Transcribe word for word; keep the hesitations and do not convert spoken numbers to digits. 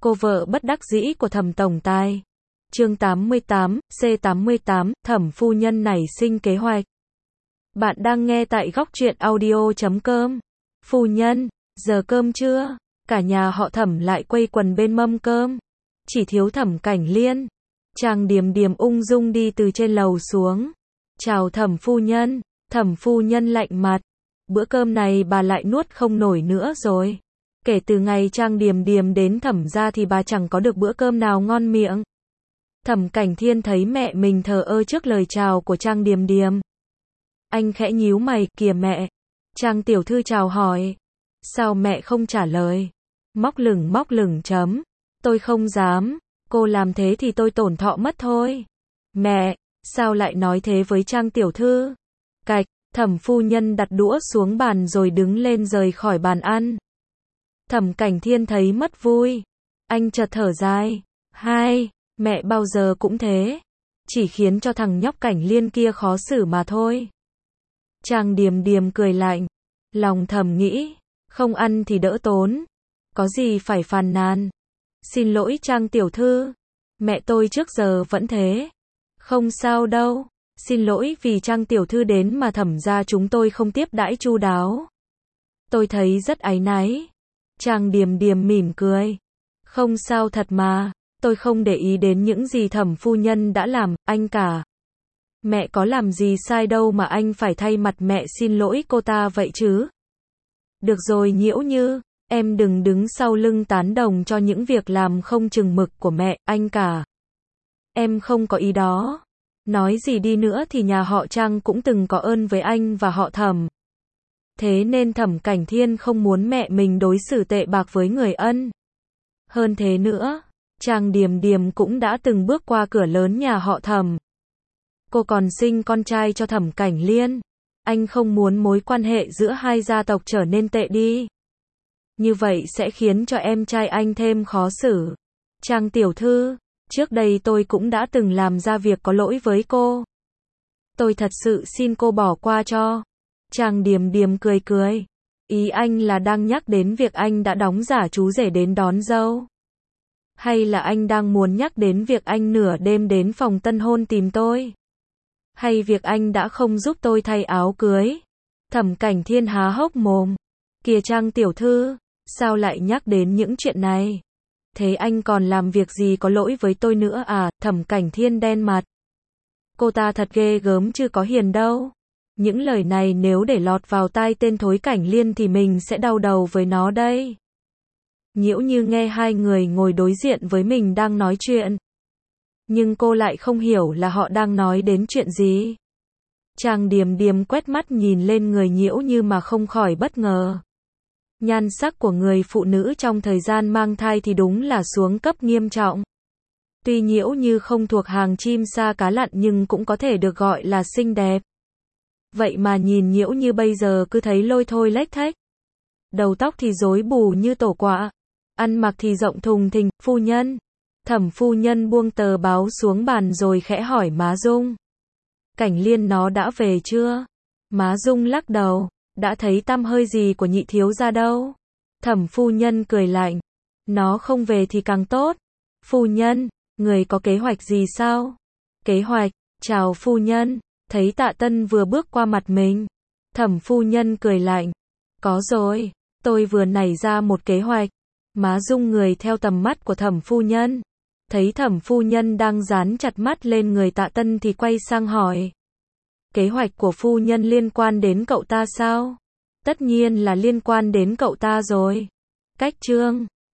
Cô vợ bất đắc dĩ của Thẩm tổng tài. Chương tám mươi tám, C tám mươi tám, Thẩm phu nhân nảy sinh kế hoạch. Bạn đang nghe tại góc truyện audio chấm com. Phu nhân, giờ cơm chưa? Cả nhà họ Thẩm lại quây quần bên mâm cơm. Chỉ thiếu Thẩm Cảnh Liên. Chàng Điềm Điềm ung dung đi từ trên lầu xuống. Chào Thẩm phu nhân. Thẩm phu nhân lạnh mặt. Bữa cơm này bà lại nuốt không nổi nữa rồi. Kể từ ngày Trang Điềm Điềm đến Thẩm gia thì bà chẳng có được bữa cơm nào ngon miệng. Thẩm Cảnh Thiên thấy mẹ mình thờ ơ trước lời chào của Trang Điềm Điềm. Anh khẽ nhíu mày, kìa mẹ. Trang tiểu thư chào hỏi. Sao mẹ không trả lời? Móc lửng móc lửng chấm. Tôi không dám. Cô làm thế thì tôi tổn thọ mất thôi. Mẹ, sao lại nói thế với Trang tiểu thư? Cạch, Thẩm phu nhân đặt đũa xuống bàn rồi đứng lên rời khỏi bàn ăn. Thẩm Cảnh Thiên thấy mất vui. Anh chợt thở dài. Hai, mẹ bao giờ cũng thế. Chỉ khiến cho thằng nhóc Cảnh Liên kia khó xử mà thôi. Trang Điềm Điềm cười lạnh. Lòng thầm nghĩ, không ăn thì đỡ tốn. Có gì phải phàn nàn. Xin lỗi Trang tiểu thư. Mẹ tôi trước giờ vẫn thế. Không sao đâu. Xin lỗi vì Trang tiểu thư đến mà Thẩm gia chúng tôi không tiếp đãi chu đáo. Tôi thấy rất áy náy. Trang Điềm Điềm mỉm cười. Không sao thật mà. Tôi không để ý đến những gì Thẩm phu nhân đã làm, anh cả. Mẹ có làm gì sai đâu mà anh phải thay mặt mẹ xin lỗi cô ta vậy chứ. Được rồi Nhiễu Như, em đừng đứng sau lưng tán đồng cho những việc làm không chừng mực của mẹ, anh cả. Em không có ý đó. Nói gì đi nữa thì nhà họ Trang cũng từng có ơn với anh và họ Thẩm. Thế nên Thẩm Cảnh Thiên không muốn mẹ mình đối xử tệ bạc với người ân. Hơn thế nữa, Trang Điềm Điềm cũng đã từng bước qua cửa lớn nhà họ Thẩm. Cô còn sinh con trai cho Thẩm Cảnh Liên. Anh không muốn mối quan hệ giữa hai gia tộc trở nên tệ đi. Như vậy sẽ khiến cho em trai anh thêm khó xử. Trang tiểu thư, trước đây tôi cũng đã từng làm ra việc có lỗi với cô. Tôi thật sự xin cô bỏ qua cho. Trang Điềm Điềm cười cười. Ý anh là đang nhắc đến việc anh đã đóng giả chú rể đến đón dâu? Hay là anh đang muốn nhắc đến việc anh nửa đêm đến phòng tân hôn tìm tôi? Hay việc anh đã không giúp tôi thay áo cưới? Thẩm Cảnh Thiên há hốc mồm. Kìa Trang tiểu thư, sao lại nhắc đến những chuyện này? Thế anh còn làm việc gì có lỗi với tôi nữa à? Thẩm Cảnh Thiên đen mặt. Cô ta thật ghê gớm chứ có hiền đâu. Những lời này nếu để lọt vào tai tên thối Cảnh Liên thì mình sẽ đau đầu với nó đây. Nhiễu Như nghe hai người ngồi đối diện với mình đang nói chuyện. Nhưng cô lại không hiểu là họ đang nói đến chuyện gì. Trang Điềm Điềm quét mắt nhìn lên người Nhiễu Như mà không khỏi bất ngờ. Nhan sắc của người phụ nữ trong thời gian mang thai thì đúng là xuống cấp nghiêm trọng. Tuy Nhiễu Như không thuộc hàng chim sa cá lặn nhưng cũng có thể được gọi là xinh đẹp. Vậy mà nhìn Nhiễu Như bây giờ cứ thấy lôi thôi lếch thếch. Đầu tóc thì rối bù như tổ quạ. Ăn mặc thì rộng thùng thình. Phu nhân. Thẩm phu nhân buông tờ báo xuống bàn rồi khẽ hỏi Má Dung. Cảnh Liên nó đã về chưa? Má Dung lắc đầu. Đã thấy tăm hơi gì của nhị thiếu gia đâu. Thẩm phu nhân cười lạnh. Nó không về thì càng tốt. Phu nhân, người có kế hoạch gì sao? Kế hoạch, chào phu nhân. Thấy Tạ Tân vừa bước qua mặt mình. Thẩm phu nhân cười lạnh. Có rồi, tôi vừa nảy ra một kế hoạch. Má Dung người theo tầm mắt của Thẩm phu nhân. Thấy Thẩm phu nhân đang dán chặt mắt lên người Tạ Tân thì quay sang hỏi. Kế hoạch của phu nhân liên quan đến cậu ta sao? Tất nhiên là liên quan đến cậu ta rồi. Cách chương